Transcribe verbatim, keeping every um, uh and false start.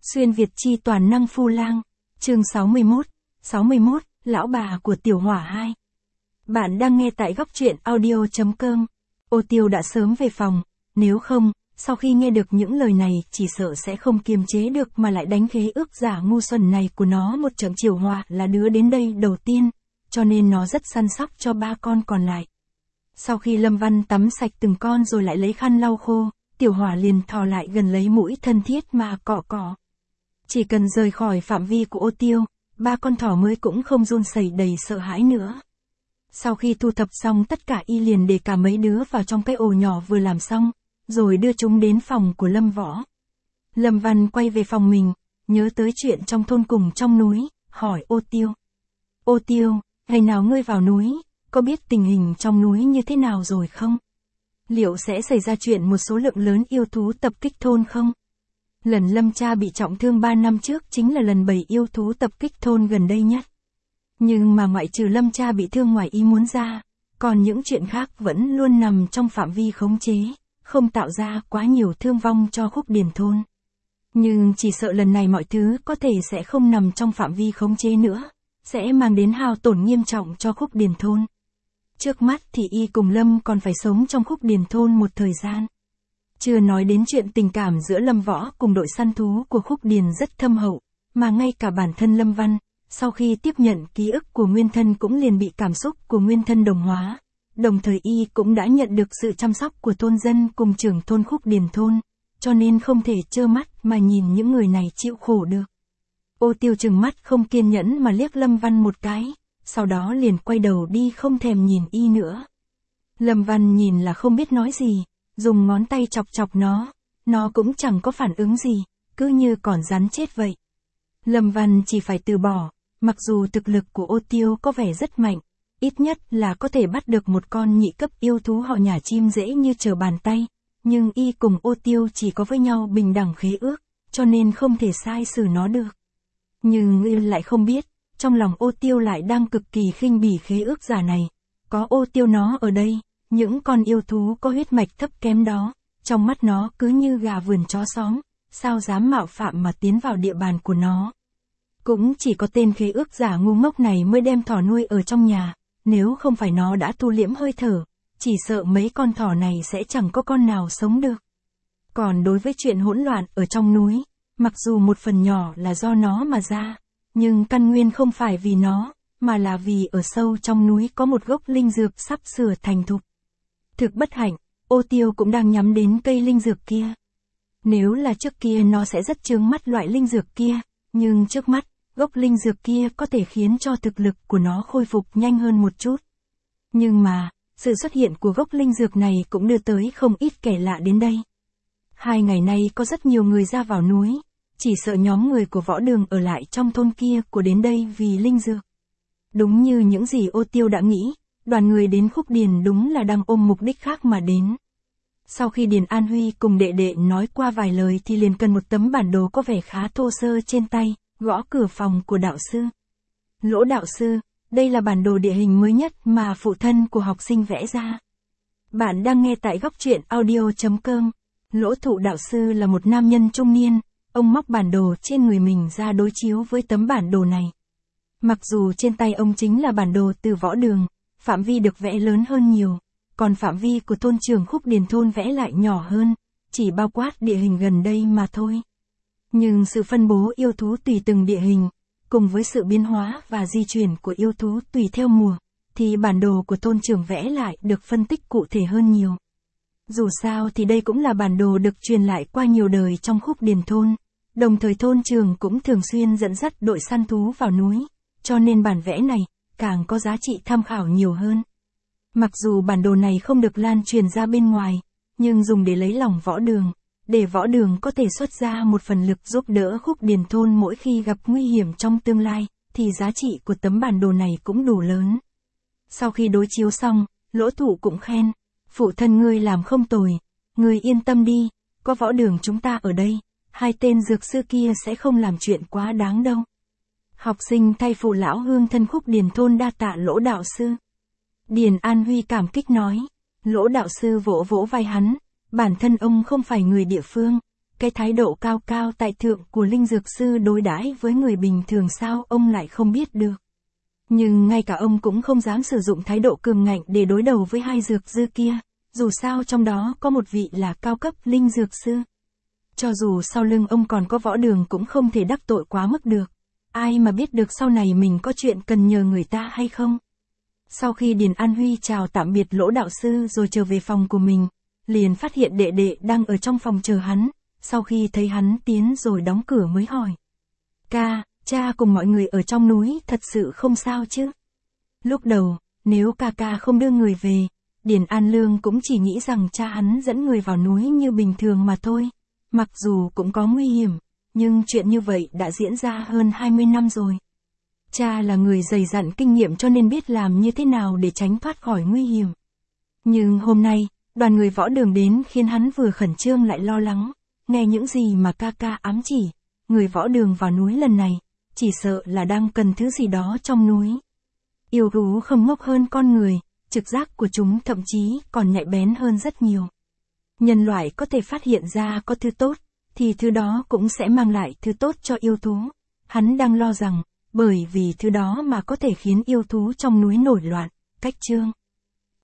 Xuyên Việt chi toàn năng phu lang, chương sáu mươi mốt, sáu mươi mốt, lão bà của Tiểu Hỏa hai. Bạn đang nghe tại góc truyện audio chấm com. Ô Tiêu đã sớm về phòng, nếu không, sau khi nghe được những lời này chỉ sợ sẽ không kiềm chế được mà lại đánh khế ước giả ngu xuẩn này của nó một trận. Tiểu Hỏa là đứa đến đây đầu tiên, cho nên nó rất săn sóc cho ba con còn lại. Sau khi Lâm Văn tắm sạch từng con rồi lại lấy khăn lau khô, Tiểu Hỏa liền thò lại gần lấy mũi thân thiết mà cọ cọ. Chỉ cần rời khỏi phạm vi của Ô Tiêu, ba con thỏ mới cũng không run rẩy đầy sợ hãi nữa. Sau khi thu thập xong tất cả, y liền để cả mấy đứa vào trong cái ổ nhỏ vừa làm xong, rồi đưa chúng đến phòng của Lâm Võ. Lâm Văn quay về phòng mình, nhớ tới chuyện trong thôn cùng trong núi, hỏi Ô Tiêu. Ô Tiêu, ngày nào ngươi vào núi, có biết tình hình trong núi như thế nào rồi không? Liệu sẽ xảy ra chuyện một số lượng lớn yêu thú tập kích thôn không? Lần Lâm cha bị trọng thương ba năm trước chính là lần bầy yêu thú tập kích thôn gần đây nhất. Nhưng mà ngoại trừ Lâm cha bị thương ngoài ý muốn ra, còn những chuyện khác vẫn luôn nằm trong phạm vi khống chế, không tạo ra quá nhiều thương vong cho Khúc Điền thôn. Nhưng chỉ sợ lần này mọi thứ có thể sẽ không nằm trong phạm vi khống chế nữa, sẽ mang đến hao tổn nghiêm trọng cho Khúc Điền thôn. Trước mắt thì y cùng Lâm còn phải sống trong Khúc Điền thôn một thời gian. Chưa nói đến chuyện tình cảm giữa Lâm Võ cùng đội săn thú của Khúc Điền rất thâm hậu, mà ngay cả bản thân Lâm Văn, sau khi tiếp nhận ký ức của nguyên thân cũng liền bị cảm xúc của nguyên thân đồng hóa. Đồng thời y cũng đã nhận được sự chăm sóc của thôn dân cùng trưởng thôn Khúc Điền thôn, cho nên không thể trơ mắt mà nhìn những người này chịu khổ được. Ô Tiêu trừng mắt không kiên nhẫn mà liếc Lâm Văn một cái, sau đó liền quay đầu đi không thèm nhìn y nữa. Lâm Văn nhìn là không biết nói gì, dùng ngón tay chọc chọc nó, nó cũng chẳng có phản ứng gì, cứ như còn rắn chết vậy. Lâm Văn chỉ phải từ bỏ, mặc dù thực lực của Ô Tiêu có vẻ rất mạnh, ít nhất là có thể bắt được một con nhị cấp yêu thú họ Nhà chim dễ như trở bàn tay, nhưng y cùng Ô Tiêu chỉ có với nhau bình đẳng khế ước, cho nên không thể sai xử nó được. Nhưng y lại không biết, trong lòng Ô Tiêu lại đang cực kỳ khinh bỉ khế ước giả này. Có Ô Tiêu nó ở đây, những con yêu thú có huyết mạch thấp kém đó, trong mắt nó cứ như gà vườn chó xóm, sao dám mạo phạm mà tiến vào địa bàn của nó. Cũng chỉ có tên khế ước giả ngu ngốc này mới đem thỏ nuôi ở trong nhà, nếu không phải nó đã thu liễm hơi thở, chỉ sợ mấy con thỏ này sẽ chẳng có con nào sống được. Còn đối với chuyện hỗn loạn ở trong núi, mặc dù một phần nhỏ là do nó mà ra, nhưng căn nguyên không phải vì nó, mà là vì ở sâu trong núi có một gốc linh dược sắp sửa thành thục. Thực bất hạnh, Ô Tiêu cũng đang nhắm đến cây linh dược kia. Nếu là trước kia nó sẽ rất chướng mắt loại linh dược kia, nhưng trước mắt, gốc linh dược kia có thể khiến cho thực lực của nó khôi phục nhanh hơn một chút. Nhưng mà, sự xuất hiện của gốc linh dược này cũng đưa tới không ít kẻ lạ đến đây. Hai ngày nay có rất nhiều người ra vào núi, chỉ sợ nhóm người của Võ Đường ở lại trong thôn kia của đến đây vì linh dược. Đúng như những gì Ô Tiêu đã nghĩ, đoàn người đến Khúc Điền đúng là đang ôm mục đích khác mà đến. Sau khi Điền An Huy cùng đệ đệ nói qua vài lời thì liền cần một tấm bản đồ có vẻ khá thô sơ trên tay, gõ cửa phòng của đạo sư. Lỗ đạo sư, đây là bản đồ địa hình mới nhất mà phụ thân của học sinh vẽ ra. Bạn đang nghe tại góc truyện audio chấm com. Lỗ Thụ đạo sư là một nam nhân trung niên, ông móc bản đồ trên người mình ra đối chiếu với tấm bản đồ này. Mặc dù trên tay ông chính là bản đồ từ Võ Đường, phạm vi được vẽ lớn hơn nhiều, còn phạm vi của thôn trưởng Khúc Điền thôn vẽ lại nhỏ hơn, chỉ bao quát địa hình gần đây mà thôi. Nhưng sự phân bố yêu thú tùy từng địa hình, cùng với sự biến hóa và di chuyển của yêu thú tùy theo mùa, thì bản đồ của thôn trưởng vẽ lại được phân tích cụ thể hơn nhiều. Dù sao thì đây cũng là bản đồ được truyền lại qua nhiều đời trong Khúc Điền thôn, đồng thời thôn trưởng cũng thường xuyên dẫn dắt đội săn thú vào núi, cho nên bản vẽ này càng có giá trị tham khảo nhiều hơn. Mặc dù bản đồ này không được lan truyền ra bên ngoài, nhưng dùng để lấy lòng Võ Đường, để Võ Đường có thể xuất ra một phần lực giúp đỡ Khúc Điền thôn mỗi khi gặp nguy hiểm trong tương lai, thì giá trị của tấm bản đồ này cũng đủ lớn. Sau khi đối chiếu xong, Lỗ Thụ cũng khen, phụ thân ngươi làm không tồi, ngươi yên tâm đi, có Võ Đường chúng ta ở đây, hai tên dược sư kia sẽ không làm chuyện quá đáng đâu. Học sinh thay phụ lão hương thân Khúc Điền thôn đa tạ Lỗ đạo sư. Điền An Huy cảm kích nói, Lỗ đạo sư vỗ vỗ vai hắn, bản thân ông không phải người địa phương, cái thái độ cao cao tại thượng của linh dược sư đối đãi với người bình thường sao ông lại không biết được. Nhưng ngay cả ông cũng không dám sử dụng thái độ cường ngạnh để đối đầu với hai dược sư kia, dù sao trong đó có một vị là cao cấp linh dược sư. Cho dù sau lưng ông còn có Võ Đường cũng không thể đắc tội quá mức được. Ai mà biết được sau này mình có chuyện cần nhờ người ta hay không. Sau khi Điền An Huy chào tạm biệt Lỗ đạo sư rồi trở về phòng của mình, liền phát hiện đệ đệ đang ở trong phòng chờ hắn, sau khi thấy hắn tiến rồi đóng cửa mới hỏi. Ca, cha cùng mọi người ở trong núi thật sự không sao chứ? Lúc đầu, nếu ca ca không đưa người về, Điền An Lương cũng chỉ nghĩ rằng cha hắn dẫn người vào núi như bình thường mà thôi. Mặc dù cũng có nguy hiểm, nhưng chuyện như vậy đã diễn ra hơn hai mươi năm rồi. Cha là người dày dặn kinh nghiệm cho nên biết làm như thế nào để tránh thoát khỏi nguy hiểm. Nhưng hôm nay, đoàn người Võ Đường đến khiến hắn vừa khẩn trương lại lo lắng, nghe những gì mà ca ca ám chỉ, người Võ Đường vào núi lần này, chỉ sợ là đang cần thứ gì đó trong núi. Yêu thú không ngốc hơn con người, trực giác của chúng thậm chí còn nhạy bén hơn rất nhiều. Nhân loại có thể phát hiện ra có thứ tốt, thì thứ đó cũng sẽ mang lại thứ tốt cho yêu thú. Hắn đang lo rằng, bởi vì thứ đó mà có thể khiến yêu thú trong núi nổi loạn, cách chương.